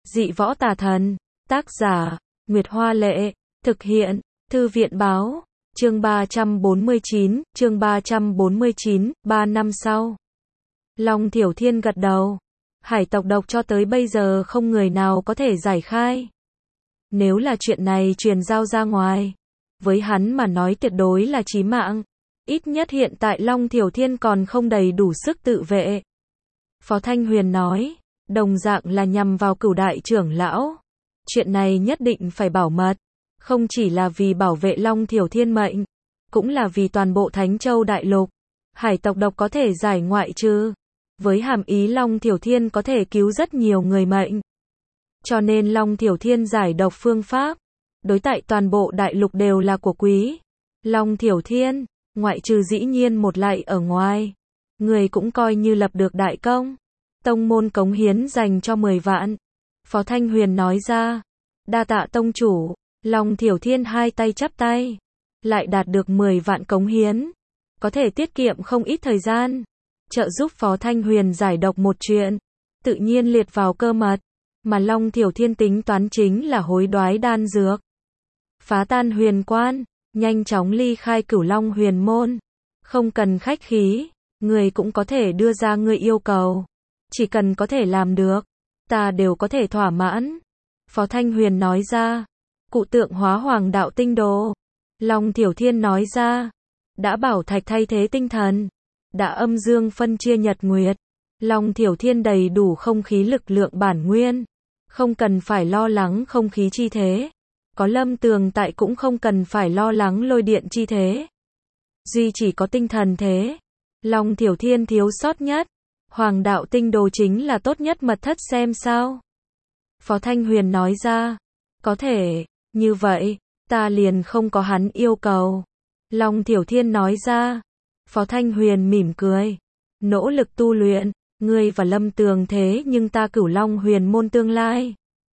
Dị võ tà thần. Tác giả, Nguyệt Hoa Lệ. Thực hiện, Thư viện Báo. Chương 349, 3 năm sau. Long Thiểu Thiên gật đầu. Hải tộc độc cho tới bây giờ không người nào có thể giải khai. Nếu là chuyện này truyền giao ra ngoài, với hắn mà nói tuyệt đối là chí mạng. Ít nhất hiện tại Long Thiểu Thiên còn không đầy đủ sức tự vệ. Phó Thanh Huyền nói, đồng dạng là nhằm vào Cửu đại trưởng lão. Chuyện này nhất định phải bảo mật, không chỉ là vì bảo vệ Long Thiểu Thiên mệnh, cũng là vì toàn bộ Thánh Châu Đại Lục. Hải tộc độc có thể giải ngoại trừ, với hàm ý Long Thiểu Thiên có thể cứu rất nhiều người mệnh. Cho nên Long Thiểu Thiên giải độc phương pháp, đối tại toàn bộ đại lục đều là của quý. Long Thiểu Thiên, ngoại trừ dĩ nhiên một lạy ở ngoài, người cũng coi như lập được đại công. Tông môn cống hiến dành cho 10 vạn. Phó Thanh Huyền nói ra, đa tạ tông chủ. Long Thiểu Thiên hai tay chắp tay, lại đạt được 10 vạn cống hiến, có thể tiết kiệm không ít thời gian, trợ giúp Phó Thanh Huyền giải độc một chuyện, tự nhiên liệt vào cơ mật, mà Long Thiểu Thiên tính toán chính là hối đoái đan dược. Phá tan huyền quan, nhanh chóng ly khai Cửu Long huyền môn, không cần khách khí, người cũng có thể đưa ra người yêu cầu, chỉ cần có thể làm được, ta đều có thể thỏa mãn. Phó Thanh Huyền nói ra, cụ tượng hóa hoàng đạo tinh đồ. Long Thiểu Thiên nói ra, đã bảo thạch thay thế tinh thần, đã âm dương phân chia nhật nguyệt. Long Thiểu Thiên đầy đủ không khí lực lượng bản nguyên, không cần phải lo lắng không khí chi thế. Có Lâm Tường tại cũng không cần phải lo lắng lôi điện chi thế. Duy chỉ có tinh thần thế. Long Thiểu Thiên thiếu sót nhất. Hoàng đạo tinh đồ chính là tốt nhất mật thất xem sao. Phó Thanh Huyền nói ra, có thể, như vậy, ta liền không có hắn yêu cầu. Long Thiểu Thiên nói ra, Phó Thanh Huyền mỉm cười, nỗ lực tu luyện, ngươi và Lâm Tường thế nhưng ta Cửu Long huyền môn tương lai.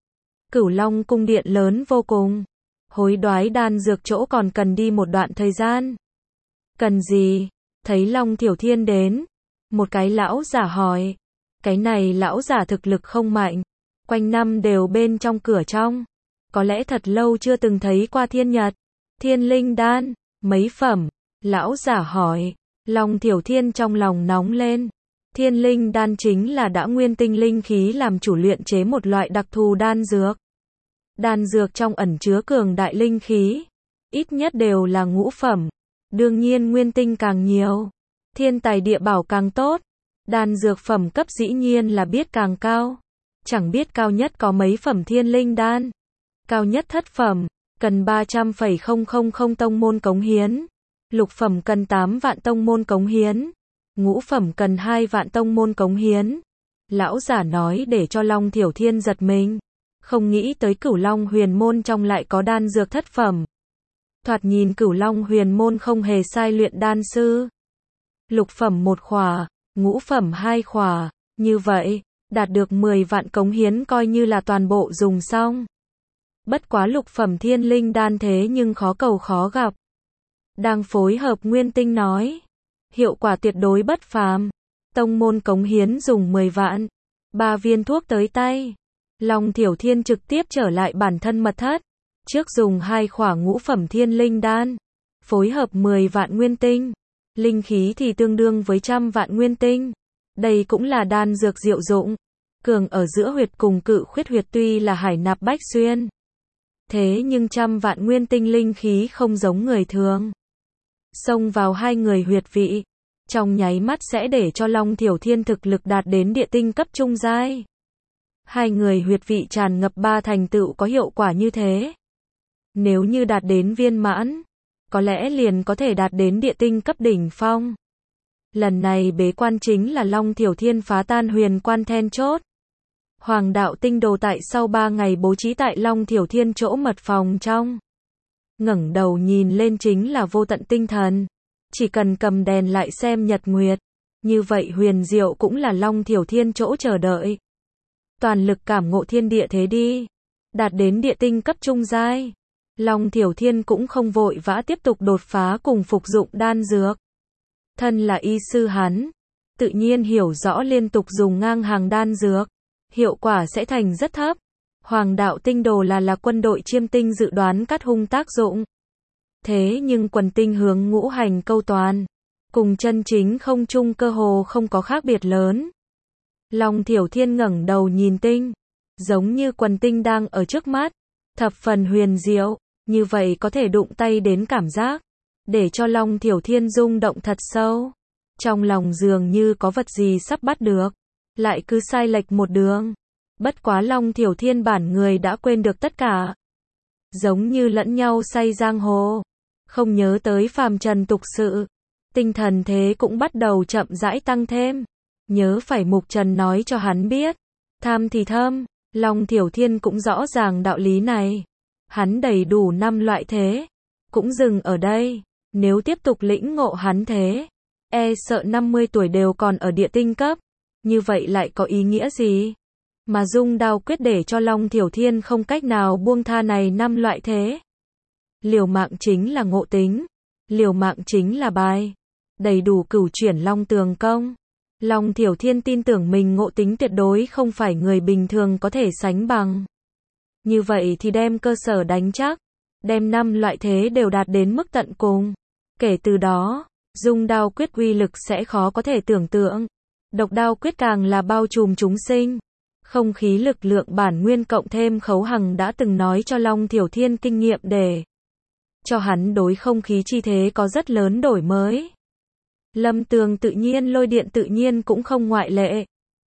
Cửu Long cung điện lớn vô cùng, hối đoái đan dược chỗ còn cần đi một đoạn thời gian. Cần gì? Thấy Long Thiểu Thiên đến, một cái lão giả hỏi, cái này lão giả thực lực không mạnh, quanh năm đều bên trong cửa trong, có lẽ thật lâu chưa từng thấy qua thiên nhật. Thiên linh đan, mấy phẩm? Lão giả hỏi. Long Thiểu Thiên trong lòng nóng lên. Thiên linh đan chính là đã nguyên tinh linh khí làm chủ luyện chế một loại đặc thù đan dược. Đan dược trong ẩn chứa cường đại linh khí, ít nhất đều là ngũ phẩm, đương nhiên nguyên tinh càng nhiều, thiên tài địa bảo càng tốt. Đan dược phẩm cấp dĩ nhiên là biết càng cao, chẳng biết cao nhất có mấy phẩm thiên linh đan. Cao nhất thất phẩm, cần 300,000 tông môn cống hiến. Lục phẩm cần 8 vạn tông môn cống hiến. Ngũ phẩm cần 2 vạn tông môn cống hiến. Lão giả nói để cho Long Thiểu Thiên giật mình. Không nghĩ tới Cửu Long huyền môn trong lại có đan dược thất phẩm. Thoạt nhìn Cửu Long huyền môn không hề sai luyện đan sư. Lục phẩm 1 khỏa, ngũ phẩm 2 khỏa, như vậy, đạt được 10 vạn cống hiến coi như là toàn bộ dùng xong. Bất quá lục phẩm thiên linh đan thế nhưng khó cầu khó gặp. Đang phối hợp nguyên tinh nói, hiệu quả tuyệt đối bất phàm. Tông môn cống hiến dùng 10 vạn, 3 viên thuốc tới tay. Long Thiểu Thiên trực tiếp trở lại bản thân mật thất, trước dùng 2 khỏa ngũ phẩm thiên linh đan, phối hợp 10 vạn nguyên tinh, linh khí thì tương đương với 100 vạn nguyên tinh. Đây cũng là đan dược diệu dụng, cường ở giữa huyệt cùng Cự Khuyết huyệt tuy là hải nạp bách xuyên. Thế nhưng 100 vạn nguyên tinh linh khí không giống người thường. Xông vào hai người huyệt vị, trong nháy mắt sẽ để cho Long Thiểu Thiên thực lực đạt đến địa tinh cấp trung giai. Hai người huyệt vị tràn ngập 3 thành tựu có hiệu quả như thế. Nếu như đạt đến viên mãn, có lẽ liền có thể đạt đến địa tinh cấp đỉnh phong. Lần này bế quan chính là Long Thiểu Thiên phá tan huyền quan then chốt. Hoàng đạo tinh đồ tại sau 3 ngày bố trí tại Long Thiểu Thiên chỗ mật phòng trong. Ngẩng đầu nhìn lên chính là vô tận tinh thần. Chỉ cần cầm đèn lại xem nhật nguyệt. Như vậy huyền diệu cũng là Long Thiểu Thiên chỗ chờ đợi. Toàn lực cảm ngộ thiên địa thế đi. Đạt đến địa tinh cấp trung giai. Long Thiểu Thiên cũng không vội vã tiếp tục đột phá cùng phục dụng đan dược. Thân là y sư hắn, tự nhiên hiểu rõ liên tục dùng ngang hàng đan dược, hiệu quả sẽ thành rất thấp. Hoàng đạo tinh đồ là quân đội chiêm tinh dự đoán cắt hung tác dụng. Thế nhưng quần tinh hướng ngũ hành câu toàn, cùng chân chính không chung cơ hồ không có khác biệt lớn. Long Thiểu Thiên ngẩng đầu nhìn tinh, giống như quần tinh đang ở trước mắt, thập phần huyền diệu, như vậy có thể đụng tay đến cảm giác, để cho Long Thiểu Thiên rung động thật sâu. Trong lòng dường như có vật gì sắp bắt được, lại cứ sai lệch một đường. Bất quá Long Thiểu Thiên bản người đã quên được tất cả. Giống như lẫn nhau say giang hồ, không nhớ tới phàm trần tục sự. Tinh thần thế cũng bắt đầu chậm rãi tăng thêm. Nhớ phải Mục Trần nói cho hắn biết. Tham thì thâm, Long Thiểu Thiên cũng rõ ràng đạo lý này. Hắn đầy đủ 5 loại thế, cũng dừng ở đây. Nếu tiếp tục lĩnh ngộ hắn thế, sợ 50 tuổi đều còn ở địa tinh cấp. Như vậy lại có ý nghĩa gì? Mà dung đao quyết để cho Long Thiểu Thiên không cách nào buông tha này 5 loại thế. Liều mạng chính là ngộ tính, liều mạng chính là bài, đầy đủ cửu chuyển Long Tường công. Long Thiểu Thiên tin tưởng mình ngộ tính tuyệt đối không phải người bình thường có thể sánh bằng. Như vậy thì đem cơ sở đánh chắc, đem 5 loại thế đều đạt đến mức tận cùng. Kể từ đó, dung đao quyết uy lực sẽ khó có thể tưởng tượng. Độc đao quyết càng là bao trùm chúng sinh. Không khí lực lượng bản nguyên cộng thêm Khấu Hằng đã từng nói cho Long Thiểu Thiên kinh nghiệm để cho hắn đối không khí chi thế có rất lớn đổi mới. Lâm tường tự nhiên lôi điện tự nhiên cũng không ngoại lệ.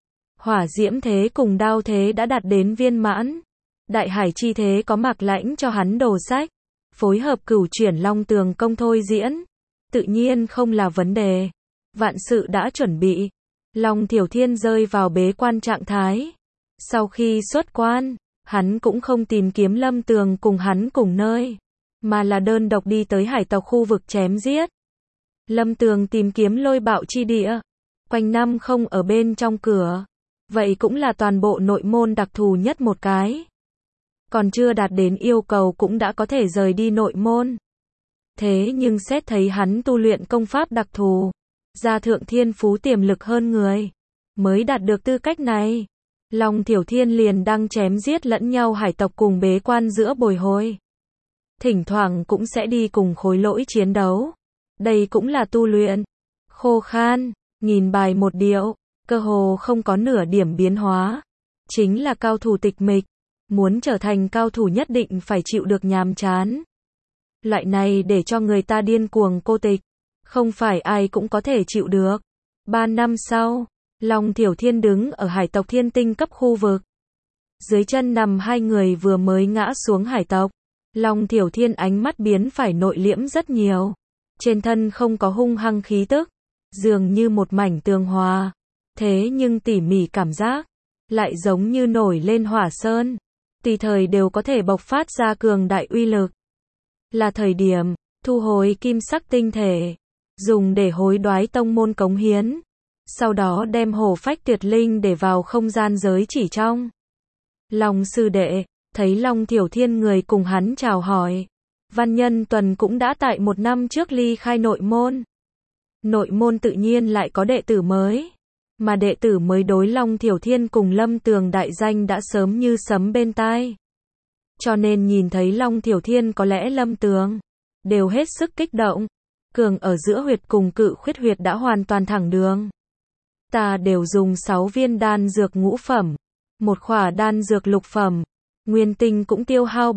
Hỏa diễm thế cùng đao thế đã đạt đến viên mãn. Đại hải chi thế có Mạc Lãnh cho hắn đồ sách. Phối hợp cửu chuyển Long Tường công thôi diễn. Tự nhiên không là vấn đề. Vạn sự đã chuẩn bị. Long Thiểu Thiên rơi vào bế quan trạng thái. Sau khi xuất quan, hắn cũng không tìm kiếm Lâm Tường cùng hắn cùng nơi, mà là đơn độc đi tới hải tộc khu vực chém giết. Lâm Tường tìm kiếm lôi bạo chi địa, quanh năm không ở bên trong cửa. Vậy cũng là toàn bộ nội môn đặc thù nhất một cái. Còn chưa đạt đến yêu cầu cũng đã có thể rời đi nội môn. Thế nhưng xét thấy hắn tu luyện công pháp đặc thù, gia thượng thiên phú tiềm lực hơn người, mới đạt được tư cách này. Long Thiểu Thiên liền đang chém giết lẫn nhau hải tộc cùng bế quan giữa bồi hồi. Thỉnh thoảng cũng sẽ đi cùng khối lỗi chiến đấu. Đây cũng là tu luyện. Khô khan, nghìn bài một điệu, cơ hồ không có nửa điểm biến hóa. Chính là cao thủ tịch mịch. Muốn trở thành cao thủ nhất định phải chịu được nhàm chán. Loại này để cho người ta điên cuồng cô tịch. Không phải ai cũng có thể chịu được. 3 năm sau, Long Thiểu Thiên đứng ở hải tộc thiên tinh cấp khu vực. Dưới chân nằm 2 người vừa mới ngã xuống hải tộc. Long Thiểu Thiên ánh mắt biến phải nội liễm rất nhiều. Trên thân không có hung hăng khí tức. Dường như một mảnh tường hòa. Thế nhưng tỉ mỉ cảm giác. Lại giống như nổi lên hỏa sơn. Tùy thời đều có thể bộc phát ra cường đại uy lực. Là thời điểm, thu hồi kim sắc tinh thể. Dùng để hối đoái tông môn cống hiến. Sau đó đem hổ phách tuyệt linh để vào không gian giới chỉ trong. Long sư đệ, thấy Long Thiểu Thiên người cùng hắn chào hỏi. Văn Nhân Tuần cũng đã tại 1 năm trước ly khai nội môn. Nội môn tự nhiên lại có đệ tử mới. Mà đệ tử mới đối Long Thiểu Thiên cùng Lâm Tường đại danh đã sớm như sấm bên tai. Cho nên nhìn thấy Long Thiểu Thiên có lẽ Lâm Tường đều hết sức kích động. Cường ở giữa huyệt cùng cự khuyết huyệt đã hoàn toàn thẳng đường. Ta đều dùng 6 viên đan dược ngũ phẩm, 1 khỏa đan dược lục phẩm, nguyên tinh cũng tiêu hao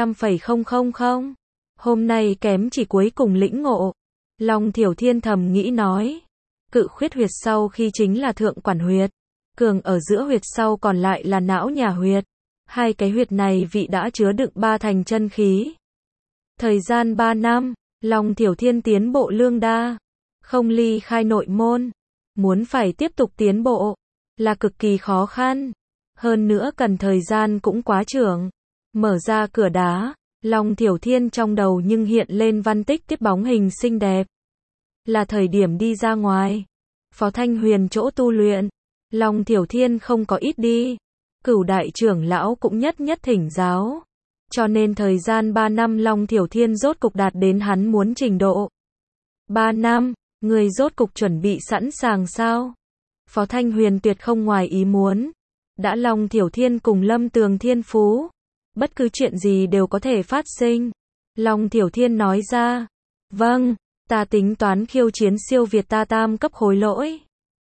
300,000. Hôm nay kém chỉ cuối cùng lĩnh ngộ. Long Thiểu Thiên thầm nghĩ nói. Cự khuyết huyệt sau khi chính là thượng quản huyệt. Cường ở giữa huyệt sau còn lại là não nhà huyệt. 2 cái huyệt này vị đã chứa đựng 3 thành chân khí. Thời gian 3 năm, Long Thiểu Thiên tiến bộ lương đa. Không ly khai nội môn. Muốn phải tiếp tục tiến bộ, là cực kỳ khó khăn. Hơn nữa cần thời gian cũng quá trưởng. Mở ra cửa đá, Long Thiểu Thiên trong đầu nhưng hiện lên văn tích tiếp bóng hình xinh đẹp. Là thời điểm đi ra ngoài. Phó Thanh Huyền chỗ tu luyện. Long Thiểu Thiên không có ít đi. Cửu đại trưởng lão cũng nhất thỉnh giáo. Cho nên thời gian 3 năm Long Thiểu Thiên rốt cục đạt đến hắn muốn trình độ. 3 năm, người rốt cục chuẩn bị sẵn sàng sao? Phó Thanh Huyền tuyệt không ngoài ý muốn. Đã Long Thiểu Thiên cùng Lâm Tường thiên phú, bất cứ chuyện gì đều có thể phát sinh. Long Thiểu Thiên nói ra, vâng, ta tính toán khiêu chiến siêu việt ta tam cấp khối lỗi.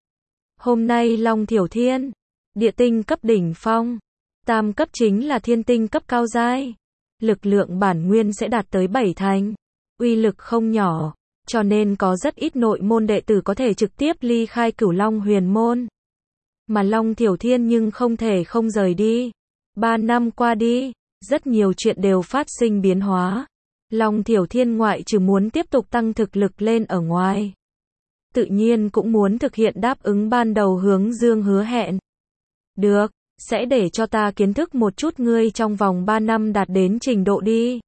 Hôm nay Long Thiểu Thiên, địa tinh cấp đỉnh phong, tam cấp chính là thiên tinh cấp cao giai. Lực lượng bản nguyên sẽ đạt tới 7 thành, uy lực không nhỏ, cho nên có rất ít nội môn đệ tử có thể trực tiếp ly khai Cửu Long Huyền Môn. Mà Long Thiểu Thiên nhưng không thể không rời đi. 3 năm qua đi, rất nhiều chuyện đều phát sinh biến hóa. Long Thiểu Thiên ngoại trừ muốn tiếp tục tăng thực lực lên ở ngoài, tự nhiên cũng muốn thực hiện đáp ứng ban đầu Hướng Dương hứa hẹn. Được, sẽ để cho ta kiến thức một chút ngươi trong vòng 3 năm đạt đến trình độ đi.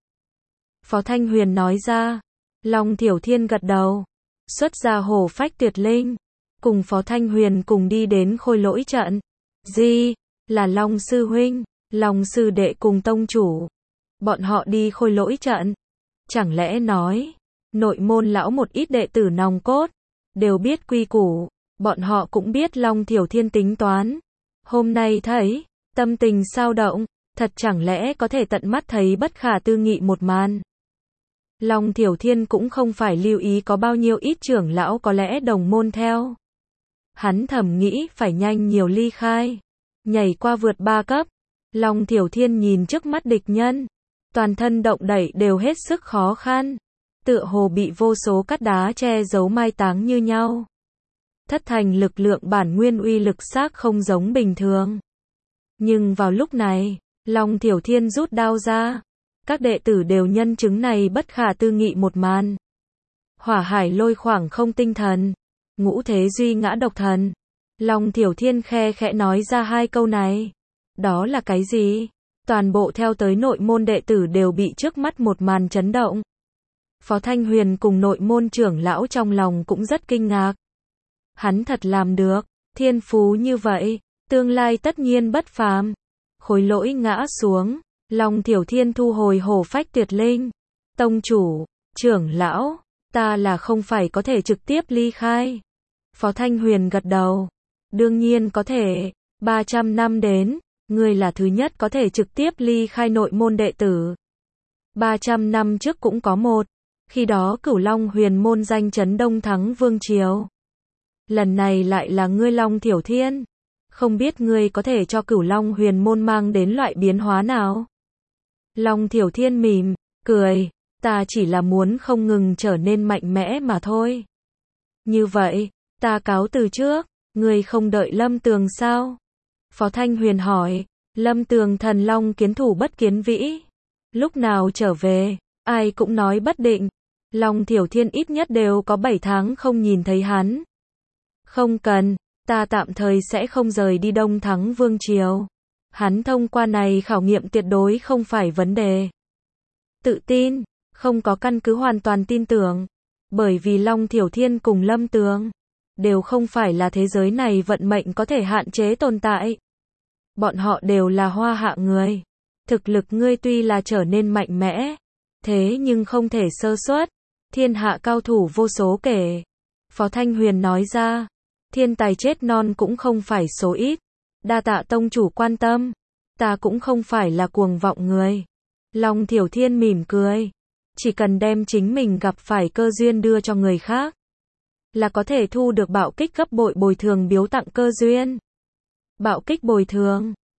Phó Thanh Huyền nói ra. Long Thiểu Thiên gật đầu, xuất ra hổ phách tuyệt linh, cùng Phó Thanh Huyền cùng đi đến khôi lỗi trận. Gì? Là Long Sư Huynh, Long Sư Đệ cùng Tông Chủ. Bọn họ đi khôi lỗi trận. Chẳng lẽ nói, nội môn lão một ít đệ tử nòng cốt, đều biết quy củ, bọn họ cũng biết Long Thiểu Thiên tính toán. Hôm nay thấy, tâm tình sao động, thật chẳng lẽ có thể tận mắt thấy bất khả tư nghị một màn. Long Thiểu Thiên cũng không phải lưu ý có bao nhiêu ít trưởng lão có lẽ đồng môn theo. Hắn thầm nghĩ phải nhanh nhiều ly khai, nhảy qua vượt 3 cấp. Long Thiểu Thiên nhìn trước mắt địch nhân, toàn thân động đậy đều hết sức khó khăn, tựa hồ bị vô số cát đá che giấu mai táng như nhau. Thất thành lực lượng bản nguyên uy lực xác không giống bình thường. Nhưng vào lúc này, Long Thiểu Thiên rút đao ra. Các đệ tử đều nhân chứng này bất khả tư nghị một màn. Hỏa hải lôi khoảng không tinh thần, ngũ thế duy ngã độc thần. Long Thiểu Thiên khe khẽ nói ra 2 câu này. Đó là cái gì? Toàn bộ theo tới nội môn đệ tử đều bị trước mắt một màn chấn động. Phó Thanh Huyền cùng nội môn trưởng lão trong lòng cũng rất kinh ngạc. Hắn thật làm được, thiên phú như vậy, tương lai tất nhiên bất phàm. Khối lỗi ngã xuống, Long Thiểu Thiên thu hồi hổ phách tuyệt linh. Tông chủ, trưởng lão, ta là không phải có thể trực tiếp ly khai. Phó Thanh Huyền gật đầu. Đương nhiên có thể, 300 năm đến, ngươi là thứ nhất có thể trực tiếp ly khai nội môn đệ tử. 300 năm trước cũng có một, khi đó Cửu Long Huyền Môn danh chấn Đông thắng vương triều. Lần này lại là ngươi Long Thiểu Thiên. Không biết ngươi có thể cho Cửu Long Huyền Môn mang đến loại biến hóa nào? Long Thiểu Thiên mỉm, cười, ta chỉ là muốn không ngừng trở nên mạnh mẽ mà thôi. Như vậy, ta cáo từ trước, ngươi không đợi Lâm Tường sao? Phó Thanh Huyền hỏi, Lâm Tường thần long kiến thủ bất kiến vĩ. Lúc nào trở về, ai cũng nói bất định. Long Thiểu Thiên ít nhất đều có 7 tháng không nhìn thấy hắn. Không cần, ta tạm thời sẽ không rời đi Đông thắng vương triều. Hắn thông qua này khảo nghiệm tuyệt đối không phải vấn đề. Tự tin, không có căn cứ hoàn toàn tin tưởng. Bởi vì Long Thiểu Thiên cùng Lâm Tường đều không phải là thế giới này vận mệnh có thể hạn chế tồn tại. Bọn họ đều là hoa hạ người. Thực lực ngươi tuy là trở nên mạnh mẽ, thế nhưng không thể sơ suất. Thiên hạ cao thủ vô số kể. Phó Thanh Huyền nói ra, thiên tài chết non cũng không phải số ít. Đa tạ tông chủ quan tâm, ta cũng không phải là cuồng vọng người. Long Thiểu Thiên mỉm cười, chỉ cần đem chính mình gặp phải cơ duyên đưa cho người khác, là có thể thu được bạo kích gấp bội bồi thường biếu tặng cơ duyên. Bạo kích bồi thường,